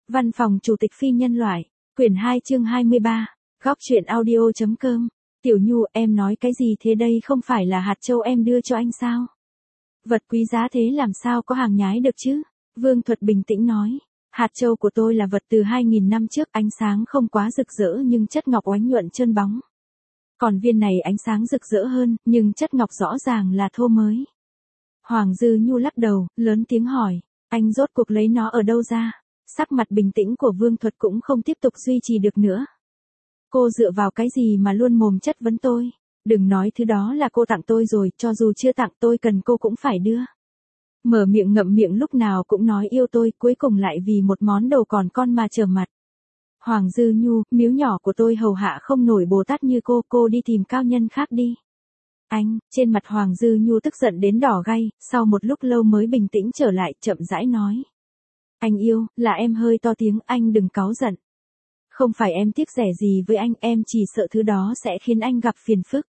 Văn phòng Chủ tịch Phi nhân loại, quyển 2 chương 23, góc truyện audio.com. Tiểu Nhu, em nói cái gì thế, đây không phải là hạt châu em đưa cho anh sao? Vật quý giá thế làm sao có hàng nhái được chứ? Vương Thuật bình tĩnh nói. Hạt châu của tôi là vật từ 2000 năm trước, ánh sáng không quá rực rỡ nhưng chất ngọc oánh nhuận trơn bóng. Còn viên này ánh sáng rực rỡ hơn, nhưng chất ngọc rõ ràng là thô mới. Hoàng Dư Nhu lắc đầu, lớn tiếng hỏi, anh rốt cuộc lấy nó ở đâu ra? Sắc mặt bình tĩnh của Vương Thuật cũng không tiếp tục duy trì được nữa. Cô dựa vào cái gì mà luôn mồm chất vấn tôi? Đừng nói thứ đó là cô tặng tôi rồi, cho dù chưa tặng tôi cần cô cũng phải đưa. Mở miệng ngậm miệng lúc nào cũng nói yêu tôi, cuối cùng lại vì một món đồ còn con mà trở mặt. Hoàng Dư Nhu, miếu nhỏ của tôi hầu hạ không nổi Bồ Tát như cô đi tìm cao nhân khác đi. Anh, trên mặt Hoàng Dư Nhu tức giận đến đỏ gay, sau một lúc lâu mới bình tĩnh trở lại, chậm rãi nói. Anh yêu, là em hơi to tiếng, anh đừng cáu giận. Không phải em tiếc rẻ gì với anh, em chỉ sợ thứ đó sẽ khiến anh gặp phiền phức.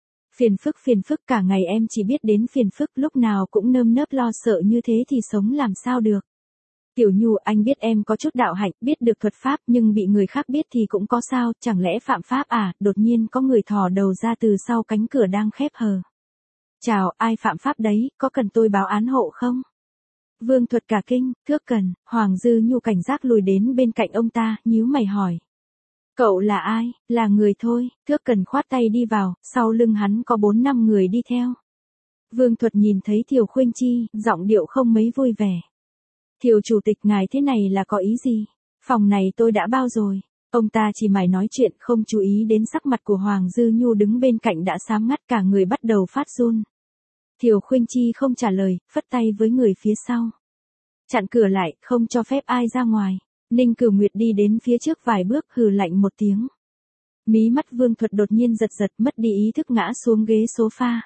Phiền phức, cả ngày em chỉ biết đến phiền phức, lúc nào cũng nơm nớp lo sợ như thế thì sống làm sao được. Tiểu Nhu, anh biết em có chút đạo hạnh, biết được thuật pháp, nhưng bị người khác biết thì cũng có sao, chẳng lẽ phạm pháp à? Đột nhiên có người thò đầu ra từ sau cánh cửa đang khép hờ. Chào, ai phạm pháp đấy, có cần tôi báo án hộ không? Vương Thuật cả kinh, Thước Cần. Hoàng Dư Nhu cảnh giác lùi đến bên cạnh ông ta, nhíu mày hỏi. Cậu là ai? Là người thôi. Thước Cần khoát tay đi vào, sau lưng hắn có 4-5 người đi theo. Vương Thuật nhìn thấy Thiều Khuynh Chi, giọng điệu không mấy vui vẻ. Thiều chủ tịch, ngài thế này là có ý gì? Phòng này tôi đã bao rồi. Ông ta chỉ mải nói chuyện, không chú ý đến sắc mặt của Hoàng Dư Nhu đứng bên cạnh đã xám ngắt, cả người bắt đầu phát run. Thiều Khuynh Chi không trả lời, phất tay với người phía sau. Chặn cửa lại, không cho phép ai ra ngoài. Ninh Cửu Nguyệt đi đến phía trước vài bước, hừ lạnh một tiếng. Mí mắt Vương Thuật đột nhiên giật giật, mất đi ý thức ngã xuống ghế sofa.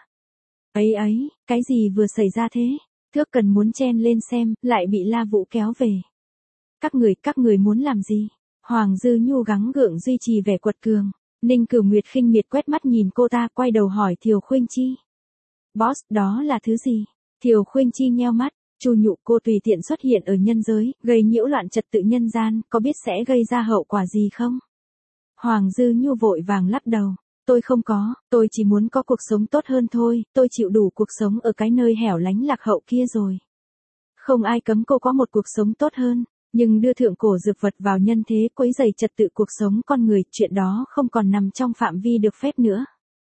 Ấy, cái gì vừa xảy ra thế? Thước Cần muốn chen lên xem, lại bị La Vũ kéo về. Các người muốn làm gì? Hoàng Dư Nhu gắng gượng duy trì vẻ quật cường. Ninh Cửu Nguyệt khinh miệt quét mắt nhìn cô ta, quay đầu hỏi Thiều Khuynh Chi. Boss, đó là thứ gì? Thiều Khuynh Chi nheo mắt, Chu Nhụ, cô tùy tiện xuất hiện ở nhân giới, gây nhiễu loạn trật tự nhân gian, có biết sẽ gây ra hậu quả gì không? Hoàng Dư Nhu vội vàng lắc đầu. Tôi không có, tôi chỉ muốn có cuộc sống tốt hơn thôi, tôi chịu đủ cuộc sống ở cái nơi hẻo lánh lạc hậu kia rồi. Không ai cấm cô có một cuộc sống tốt hơn, nhưng đưa thượng cổ dược vật vào nhân thế quấy rầy trật tự cuộc sống con người, chuyện đó không còn nằm trong phạm vi được phép nữa.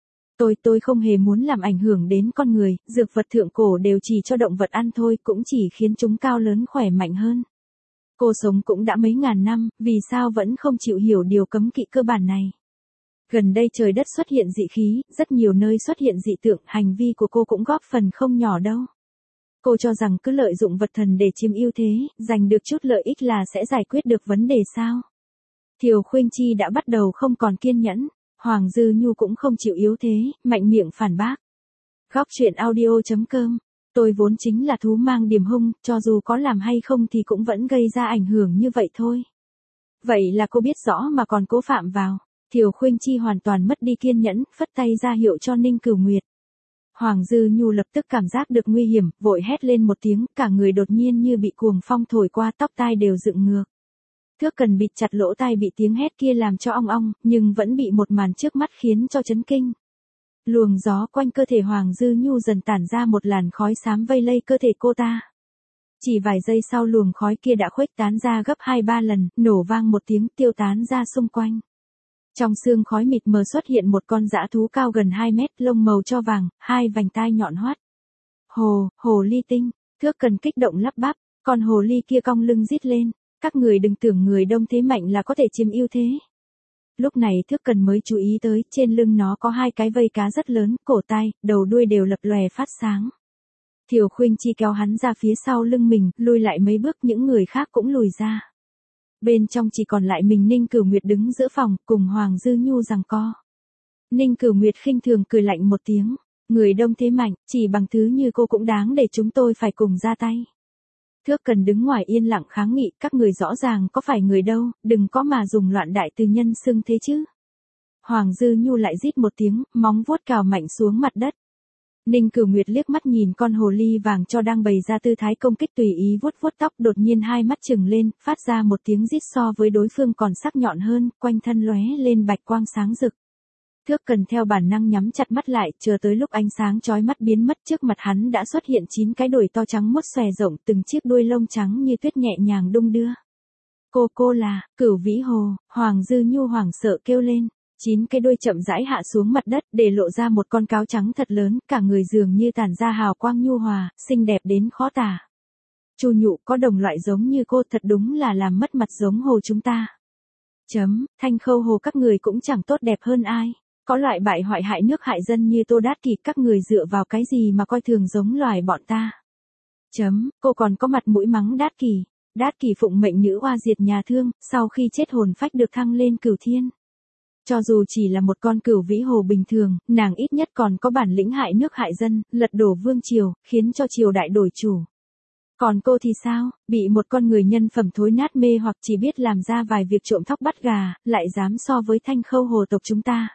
Tôi không hề muốn làm ảnh hưởng đến con người, dược vật thượng cổ đều chỉ cho động vật ăn thôi, cũng chỉ khiến chúng cao lớn khỏe mạnh hơn. Cô sống cũng đã mấy ngàn năm, vì sao vẫn không chịu hiểu điều cấm kỵ cơ bản này? Gần đây trời đất xuất hiện dị khí, rất nhiều nơi xuất hiện dị tượng, hành vi của cô cũng góp phần không nhỏ đâu. Cô cho rằng cứ lợi dụng vật thần để chiếm ưu thế, giành được chút lợi ích là sẽ giải quyết được vấn đề sao? Thiều Khuynh Chi đã bắt đầu không còn kiên nhẫn, Hoàng Dư Nhu cũng không chịu yếu thế, mạnh miệng phản bác. Góc truyện audio.com. Tôi vốn chính là thú mang điểm hung, cho dù có làm hay không thì cũng vẫn gây ra ảnh hưởng như vậy thôi. Vậy là cô biết rõ mà còn cố phạm vào. Thiều Khuynh Chi hoàn toàn mất đi kiên nhẫn, phất tay ra hiệu cho Ninh Cửu Nguyệt. Hoàng Dư Nhu lập tức cảm giác được nguy hiểm, vội hét lên một tiếng, cả người đột nhiên như bị cuồng phong thổi qua, tóc tai đều dựng ngược. Thước Cần bịt chặt lỗ tai bị tiếng hét kia làm cho ong ong, nhưng vẫn bị một màn trước mắt khiến cho chấn kinh. Luồng gió quanh cơ thể Hoàng Dư Nhu dần tản ra một làn khói xám vây lây cơ thể cô ta. Chỉ vài giây sau luồng khói kia đã khuếch tán ra gấp 2-3 lần, nổ vang một tiếng tiêu tán ra xung quanh. Trong sương khói mịt mờ xuất hiện một con dã thú cao gần 2 mét, lông màu tro vàng, 2 vành tai nhọn hoắt. Hồ ly tinh, Thước Cần kích động lắp bắp, con hồ ly kia cong lưng rít lên. Các người đừng tưởng người đông thế mạnh là có thể chiếm ưu thế. Lúc này Thước Cần mới chú ý tới, trên lưng nó có 2 cái vây cá rất lớn, cổ tai, đầu đuôi đều lập lòe phát sáng. Thiều Khuynh Chi kéo hắn ra phía sau lưng mình, lùi lại mấy bước, những người khác cũng lùi ra. Bên trong chỉ còn lại mình Ninh Cửu Nguyệt đứng giữa phòng, cùng Hoàng Dư Nhu giằng co. Ninh Cửu Nguyệt khinh thường cười lạnh một tiếng, người đông thế mạnh, chỉ bằng thứ như cô cũng đáng để chúng tôi phải cùng ra tay. Thước Cần đứng ngoài yên lặng kháng nghị, các người rõ ràng có phải người đâu, đừng có mà dùng loạn đại từ nhân xưng thế chứ. Hoàng Dư Nhu lại rít một tiếng, móng vuốt cào mạnh xuống mặt đất. Ninh Cửu Nguyệt liếc mắt nhìn con hồ ly vàng cho đang bày ra tư thái công kích tùy ý vuốt vuốt tóc, đột nhiên hai mắt trừng lên, phát ra một tiếng rít so với đối phương còn sắc nhọn hơn, quanh thân lóe lên bạch quang sáng rực. Thước Cần theo bản năng nhắm chặt mắt lại, chờ tới lúc ánh sáng chói mắt biến mất, trước mặt hắn đã xuất hiện 9 cái đuôi to trắng muốt xòe rộng, từng chiếc đuôi lông trắng như tuyết nhẹ nhàng đung đưa. Cô là Cửu Vĩ Hồ. Hoàng Dư Nhu hoảng sợ kêu lên. 9 cái đuôi chậm rãi hạ xuống mặt đất, để lộ ra một con cáo trắng thật lớn, cả người dường như tản ra hào quang nhu hòa, xinh đẹp đến khó tả. Chu Nhụ, có đồng loại giống như cô, thật đúng là làm mất mặt giống hồ chúng ta. Thanh Khâu Hồ các người cũng chẳng tốt đẹp hơn ai. Có loại bại hoại hại nước hại dân như Tô Đát Kỷ, các người dựa vào cái gì mà coi thường giống loài bọn ta. Cô còn có mặt mũi mắng Đát Kỷ. Đát Kỷ phụng mệnh nữ oa diệt nhà Thương, sau khi chết hồn phách được thăng lên Cửu Thiên. Cho dù chỉ là một con Cửu Vĩ Hồ bình thường, nàng ít nhất còn có bản lĩnh hại nước hại dân, lật đổ vương triều, khiến cho triều đại đổi chủ. Còn cô thì sao, bị một con người nhân phẩm thối nát mê hoặc chỉ biết làm ra vài việc trộm thóc bắt gà, lại dám so với Thanh Khâu Hồ tộc chúng ta.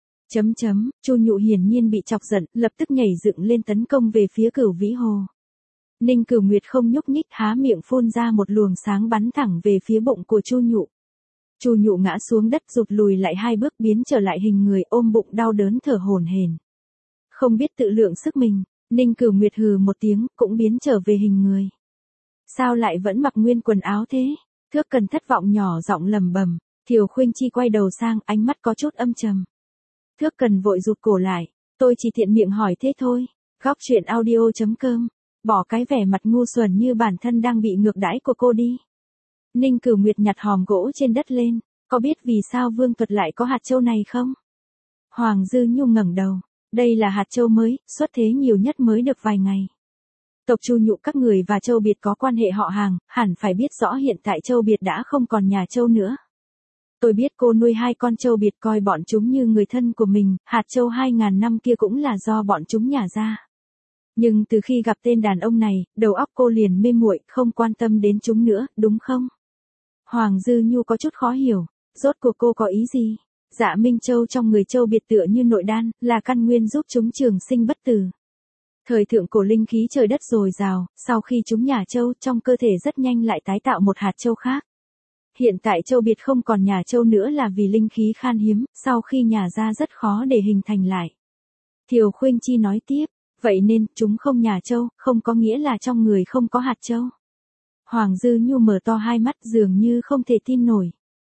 Chu Nhụ hiển nhiên bị chọc giận, lập tức nhảy dựng lên tấn công về phía Cửu Vĩ Hồ. Ninh Cửu Nguyệt không nhúc nhích, há miệng phun ra một luồng sáng bắn thẳng về phía bụng của Chu Nhụ. Chu Nhụ ngã xuống đất, rụt lùi lại 2 bước, biến trở lại hình người, ôm bụng đau đớn thở hổn hển. Không biết tự lượng sức mình, Ninh Cửu Nguyệt hừ một tiếng, cũng biến trở về hình người. Sao lại vẫn mặc nguyên quần áo thế? Thước Cần thất vọng nhỏ giọng lẩm bẩm. Thiều Khuynh Chi quay đầu sang, ánh mắt có chút âm trầm. Thước Cần vội rụt cổ lại. Tôi chỉ tiện miệng hỏi thế thôi. Góc truyện audio.com. Bỏ cái vẻ mặt ngu xuẩn như bản thân đang bị ngược đãi của cô đi. Ninh Cửu Nguyệt nhặt hòm gỗ trên đất lên. Có biết vì sao Vương Tuật lại có hạt châu này không? Hoàng Dư Nhu ngẩng đầu. Đây là hạt châu mới, xuất thế nhiều nhất mới được vài ngày. Tộc Chu Nhụ các người và Châu Biệt có quan hệ họ hàng, hẳn phải biết rõ hiện tại Châu Biệt đã không còn nhà Châu nữa. Tôi biết cô nuôi 2 con Châu Biệt, coi bọn chúng như người thân của mình, hạt châu 2000 năm kia cũng là do bọn chúng nhả ra. Nhưng từ khi gặp tên đàn ông này, đầu óc cô liền mê muội, không quan tâm đến chúng nữa, đúng không? Hoàng Dư Nhu có chút khó hiểu, rốt cuộc cô có ý gì? Dạ Minh Châu trong người Châu Biệt tựa như nội đan, là căn nguyên giúp chúng trường sinh bất tử. Thời thượng cổ linh khí trời đất dồi dào, sau khi chúng nhả châu, trong cơ thể rất nhanh lại tái tạo một hạt châu khác. Hiện tại Châu Biệt không còn nhả châu nữa là vì linh khí khan hiếm, sau khi nhả ra rất khó để hình thành lại. Thiều Khuynh Chi nói tiếp, vậy nên, chúng không nhả châu, không có nghĩa là trong người không có hạt châu. Hoàng Dư Nhu mở to hai mắt dường như không thể tin nổi.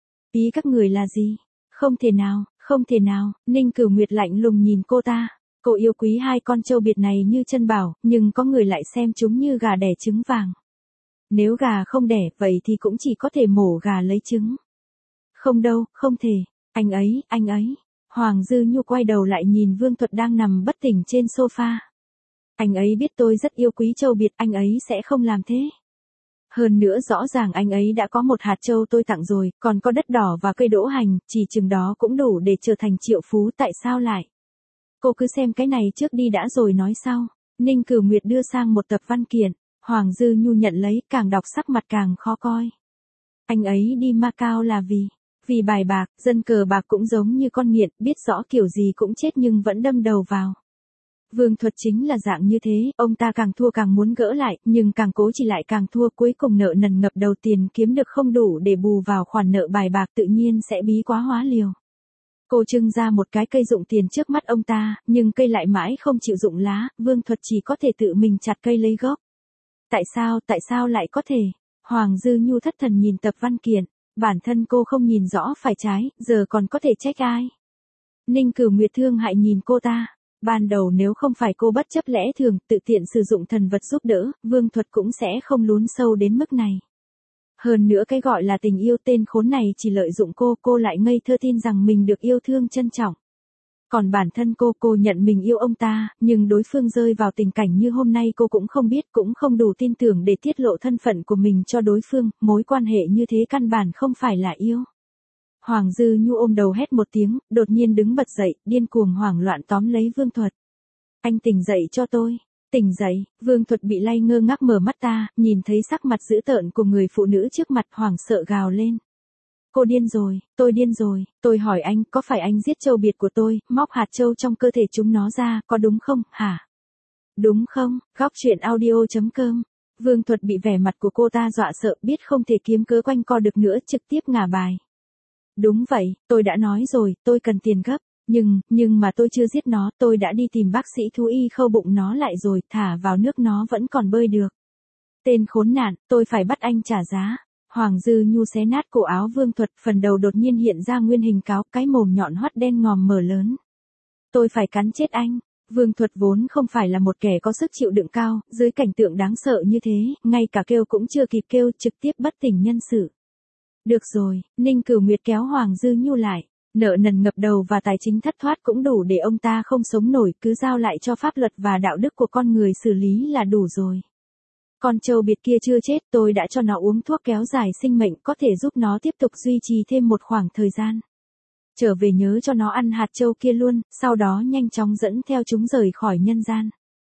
Ý các người là gì? Không thể nào, Ninh Cửu Nguyệt lạnh lùng nhìn cô ta. Cô yêu quý 2 con Châu Biệt này như chân bảo, nhưng có người lại xem chúng như gà đẻ trứng vàng. Nếu gà không đẻ, vậy thì cũng chỉ có thể mổ gà lấy trứng. Không đâu, không thể. Anh ấy. Hoàng Dư Nhu quay đầu lại nhìn Vương Tuật đang nằm bất tỉnh trên sofa. Anh ấy biết tôi rất yêu quý Châu Biệt, anh ấy sẽ không làm thế. Hơn nữa rõ ràng anh ấy đã có một hạt châu tôi tặng rồi, còn có đất đỏ và cây đỗ hành, chỉ chừng đó cũng đủ để trở thành triệu phú, tại sao lại? Cô cứ xem cái này trước đi đã rồi nói sau. Ninh Cửu Nguyệt đưa sang một tập văn kiện, Hoàng Dư Nhu nhận lấy, càng đọc sắc mặt càng khó coi. Anh ấy đi Macau là vì bài bạc, dân cờ bạc cũng giống như con nghiện, biết rõ kiểu gì cũng chết nhưng vẫn đâm đầu vào. Vương Thuật chính là dạng như thế, ông ta càng thua càng muốn gỡ lại, nhưng càng cố chỉ lại càng thua, cuối cùng nợ nần ngập đầu, tiền kiếm được không đủ để bù vào khoản nợ bài bạc, tự nhiên sẽ bí quá hóa liều. Cô trưng ra một cái cây dụng tiền trước mắt ông ta, nhưng cây lại mãi không chịu dụng lá, Vương Thuật chỉ có thể tự mình chặt cây lấy gốc. Tại sao lại có thể? Hoàng Dư Nhu thất thần nhìn tập văn kiện, bản thân cô không nhìn rõ phải trái, giờ còn có thể trách ai? Ninh Cửu Nguyệt thương hại nhìn cô ta. Ban đầu nếu không phải cô bất chấp lẽ thường, tự tiện sử dụng thần vật giúp đỡ, Vương Thuật cũng sẽ không lún sâu đến mức này. Hơn nữa cái gọi là tình yêu, tên khốn này chỉ lợi dụng cô lại ngây thơ tin rằng mình được yêu thương trân trọng. Còn bản thân cô nhận mình yêu ông ta, nhưng đối phương rơi vào tình cảnh như hôm nay cô cũng không biết, cũng không đủ tin tưởng để tiết lộ thân phận của mình cho đối phương, mối quan hệ như thế căn bản không phải là yêu. Hoàng Dư Nhu ôm đầu hét một tiếng, đột nhiên đứng bật dậy, điên cuồng hoảng loạn tóm lấy Vương Thuật. Anh tỉnh dậy cho tôi. Tỉnh dậy, Vương Thuật bị lay ngơ ngác mở mắt ta, nhìn thấy sắc mặt dữ tợn của người phụ nữ trước mặt, hoảng sợ gào lên. Cô điên rồi, tôi hỏi anh, có phải anh giết Châu Biệt của tôi, móc hạt châu trong cơ thể chúng nó ra, có đúng không, hả? đúng không? Góc chuyện audio.com. Vương Thuật bị vẻ mặt của cô ta dọa sợ, biết không thể kiếm cớ quanh co được nữa, trực tiếp ngả bài. Đúng vậy, tôi đã nói rồi, tôi cần tiền gấp. Nhưng mà tôi chưa giết nó, tôi đã đi tìm bác sĩ thú y khâu bụng nó lại rồi, thả vào nước nó vẫn còn bơi được. Tên khốn nạn, tôi phải bắt anh trả giá. Hoàng Dư Nhu xé nát cổ áo Vương Thuật, phần đầu đột nhiên hiện ra nguyên hình cáo, cái mồm nhọn hoắt đen ngòm mở lớn. Tôi phải cắn chết anh. Vương Thuật vốn không phải là một kẻ có sức chịu đựng cao, dưới cảnh tượng đáng sợ như thế, ngay cả kêu cũng chưa kịp kêu, trực tiếp bất tỉnh nhân sự. Được rồi, Ninh Cửu Nguyệt kéo Hoàng Dư Nhu lại. Nợ nần ngập đầu và tài chính thất thoát cũng đủ để ông ta không sống nổi, cứ giao lại cho pháp luật và đạo đức của con người xử lý là đủ rồi. Con trâu biệt kia chưa chết, tôi đã cho nó uống thuốc kéo dài sinh mệnh, có thể giúp nó tiếp tục duy trì thêm một khoảng thời gian. Trở về nhớ cho nó ăn hạt trâu kia luôn, sau đó nhanh chóng dẫn theo chúng rời khỏi nhân gian.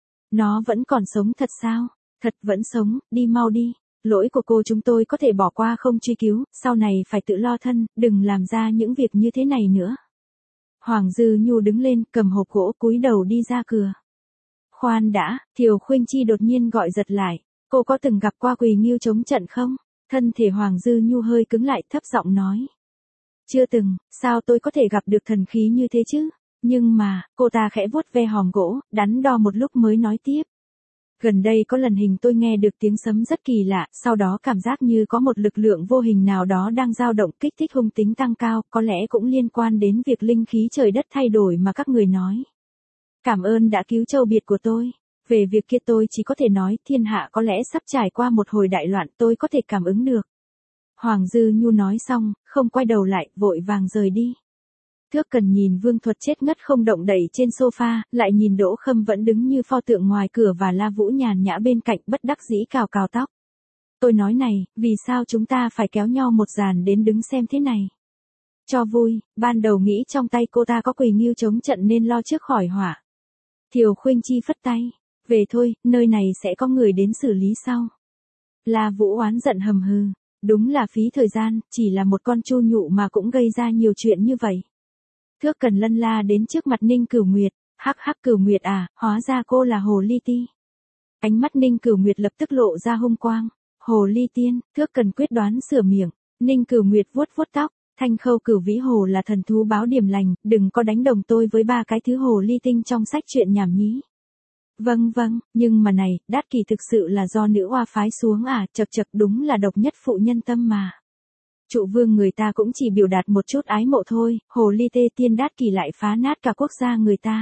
Nó vẫn còn sống thật sao? Thật vẫn sống, đi mau đi. Lỗi của cô chúng tôi có thể bỏ qua không truy cứu, sau này phải tự lo thân, đừng làm ra những việc như thế này nữa. Hoàng Dư Nhu đứng lên, cầm hộp gỗ cúi đầu đi ra cửa. Khoan đã, Thiều Khuynh Chi đột nhiên gọi giật lại. Cô có từng gặp qua Quỳ Ngưu chống trận không? Thân thể Hoàng Dư Nhu hơi cứng lại, thấp giọng nói. Chưa từng, sao tôi có thể gặp được thần khí như thế chứ? Nhưng mà, cô ta khẽ vuốt ve hòm gỗ, đắn đo một lúc mới nói tiếp. Gần đây có lần hình tôi nghe được tiếng sấm rất kỳ lạ, sau đó cảm giác như có một lực lượng vô hình nào đó đang dao động, kích thích hung tính tăng cao, có lẽ cũng liên quan đến việc linh khí trời đất thay đổi mà các người nói. Cảm ơn đã cứu châu biệt của tôi. Về việc kia tôi chỉ có thể nói, thiên hạ có lẽ sắp trải qua một hồi đại loạn, tôi có thể cảm ứng được. Hoàng Dư Nhu nói xong, không quay đầu lại, vội vàng rời đi. Thước Cần nhìn Vương Thuật chết ngất không động đậy trên sofa, lại nhìn Đỗ Khâm vẫn đứng như pho tượng ngoài cửa và La Vũ nhàn nhã bên cạnh, bất đắc dĩ cào cào tóc. Tôi nói này, vì sao chúng ta phải kéo nhau một dàn đến đứng xem thế này? Cho vui, ban đầu nghĩ trong tay cô ta có Quỳ Ngưu chống trận nên lo trước khỏi họa. Thiều Khuynh Chi phất tay. Về thôi, nơi này sẽ có người đến xử lý sau. La Vũ oán giận hầm hừ. Đúng là phí thời gian, chỉ là một con chu nhụ mà cũng gây ra nhiều chuyện như vậy. Thước Cần lân la đến trước mặt Ninh Cửu Nguyệt. Hắc hắc Cửu Nguyệt à, hóa ra cô là Hồ Ly Ti. Ánh mắt Ninh Cửu Nguyệt lập tức lộ ra hung quang. Hồ Ly Tiên, Thước Cần quyết đoán sửa miệng. Ninh Cửu Nguyệt vuốt vuốt tóc. Thanh Khâu Cửu Vĩ Hồ là thần thú báo điểm lành, đừng có đánh đồng tôi với ba cái thứ hồ ly tinh trong sách truyện nhảm nhí. Vâng, nhưng mà này, Đát Kỷ thực sự là do nữ oa phái xuống à, chậc đúng là độc nhất phụ nhân tâm mà. Trụ vương người ta cũng chỉ biểu đạt một chút ái mộ thôi, hồ ly tê tiên Đát Kỷ lại phá nát cả quốc gia người ta.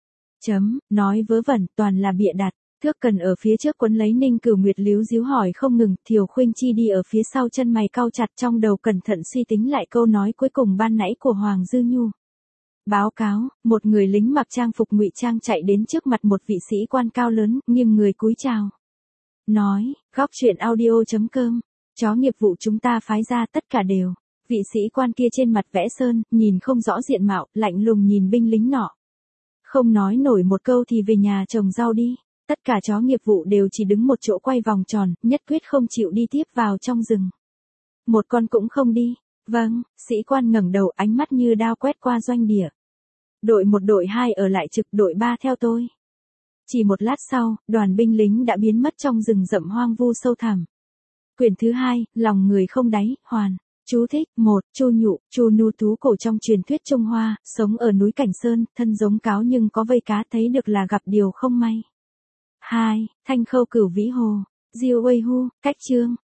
Nói vớ vẩn, toàn là bịa đặt. Thước Cần ở phía trước quấn lấy Ninh Cửu Nguyệt líu díu hỏi không ngừng, Thiều Khuynh Chi đi ở phía sau chân mày cau chặt, trong đầu cẩn thận suy tính lại câu nói cuối cùng ban nãy của Hoàng Dư Nhu. Báo cáo, một người lính mặc trang phục ngụy trang chạy đến trước mặt một vị sĩ quan cao lớn, nghiêng người cúi chào. Nói, góc chuyện audio.com, chó nghiệp vụ chúng ta phái ra tất cả đều. Vị sĩ quan kia trên mặt vẽ sơn, nhìn không rõ diện mạo, lạnh lùng nhìn binh lính nọ. Không nói nổi một câu thì về nhà trồng rau đi. Tất cả chó nghiệp vụ đều chỉ đứng một chỗ quay vòng tròn, nhất quyết không chịu đi tiếp vào trong rừng. Một con cũng không đi. Vâng, sĩ quan ngẩng đầu, ánh mắt như đao quét qua doanh địa. Đội 1 đội 2 ở lại trực, đội 3 theo tôi. Chỉ một lát sau, đoàn binh lính đã biến mất trong rừng rậm hoang vu sâu thẳm. Quyển thứ 2, lòng người không đáy, hoàn. Chú thích, 1, Chu Nhụ, Chu Nu thú cổ trong truyền thuyết Trung Hoa, sống ở núi Cảnh Sơn, thân giống cáo nhưng có vây cá, thấy được là gặp điều không may. 2, Thanh Khâu Cửu Vĩ Hồ, Diêu Uây Hu, cách chương.